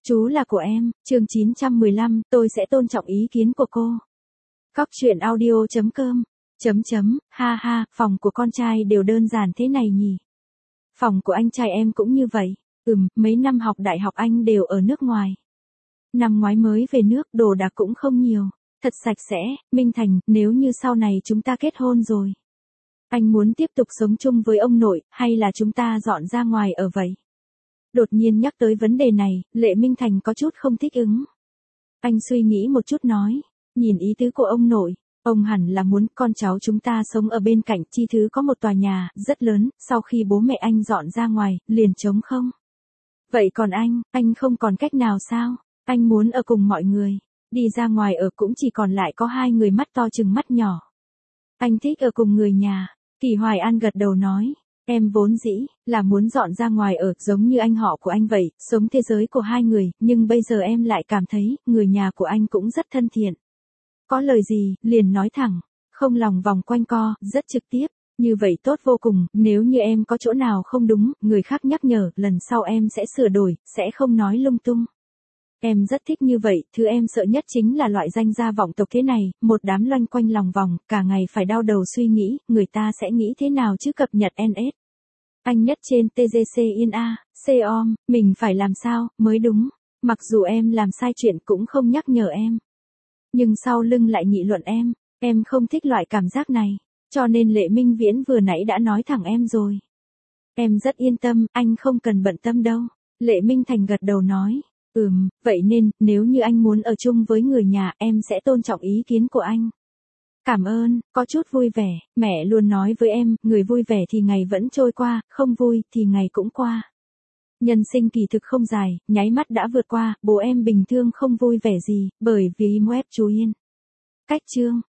Chú là của em, chương 915, tôi sẽ tôn trọng ý kiến của cô. Cóc truyện audio.com. Ha ha, phòng của con trai đều đơn giản thế này nhỉ. Phòng của anh trai em cũng như vậy. Mấy năm học đại học anh đều ở nước ngoài. Năm ngoái mới về nước, đồ đạc cũng không nhiều. Thật sạch sẽ. Minh Thành, nếu như sau này chúng ta kết hôn rồi, anh muốn tiếp tục sống chung với ông nội, hay là chúng ta dọn ra ngoài ở vậy? Đột nhiên nhắc tới vấn đề này, Lệ Minh Thành có chút không thích ứng. Anh suy nghĩ một chút nói, nhìn ý tứ của ông nội, ông hẳn là muốn con cháu chúng ta sống ở bên cạnh. Chi Thứ có một tòa nhà rất lớn, sau khi bố mẹ anh dọn ra ngoài, liền trống không. Vậy còn anh không còn cách nào sao? Anh muốn ở cùng mọi người, đi ra ngoài ở cũng chỉ còn lại có hai người mắt to chừng mắt nhỏ. Anh thích ở cùng người nhà. Kỳ Hoài An gật đầu nói, em vốn dĩ là muốn dọn ra ngoài ở, giống như anh họ của anh vậy, sống thế giới của hai người, nhưng bây giờ em lại cảm thấy, người nhà của anh cũng rất thân thiện. Có lời gì, liền nói thẳng, không lòng vòng quanh co, rất trực tiếp, như vậy tốt vô cùng. Nếu như em có chỗ nào không đúng, người khác nhắc nhở, lần sau em sẽ sửa đổi, sẽ không nói lung tung. Em rất thích như vậy. Thứ em sợ nhất chính là loại danh gia vọng tộc thế này, một đám loanh quanh lòng vòng, cả ngày phải đau đầu suy nghĩ, người ta sẽ nghĩ thế nào chứ. Cập nhật NS. Anh nhất trên TGC in A, COM, mình phải làm sao, mới đúng. Mặc dù em làm sai chuyện cũng không nhắc nhở em, nhưng sau lưng lại nghị luận em không thích loại cảm giác này. Cho nên Lệ Minh Viễn vừa nãy đã nói thẳng em rồi. Em rất yên tâm, anh không cần bận tâm đâu. Lệ Minh Thành gật đầu nói. Vậy nên, nếu như anh muốn ở chung với người nhà, em sẽ tôn trọng ý kiến của anh. Cảm ơn, có chút vui vẻ, mẹ luôn nói với em, người vui vẻ thì ngày vẫn trôi qua, không vui thì ngày cũng qua. Nhân sinh kỳ thực không dài, nháy mắt đã vượt qua. Bố em bình thường không vui vẻ gì, bởi vì Moep chú Yên. Cách chương.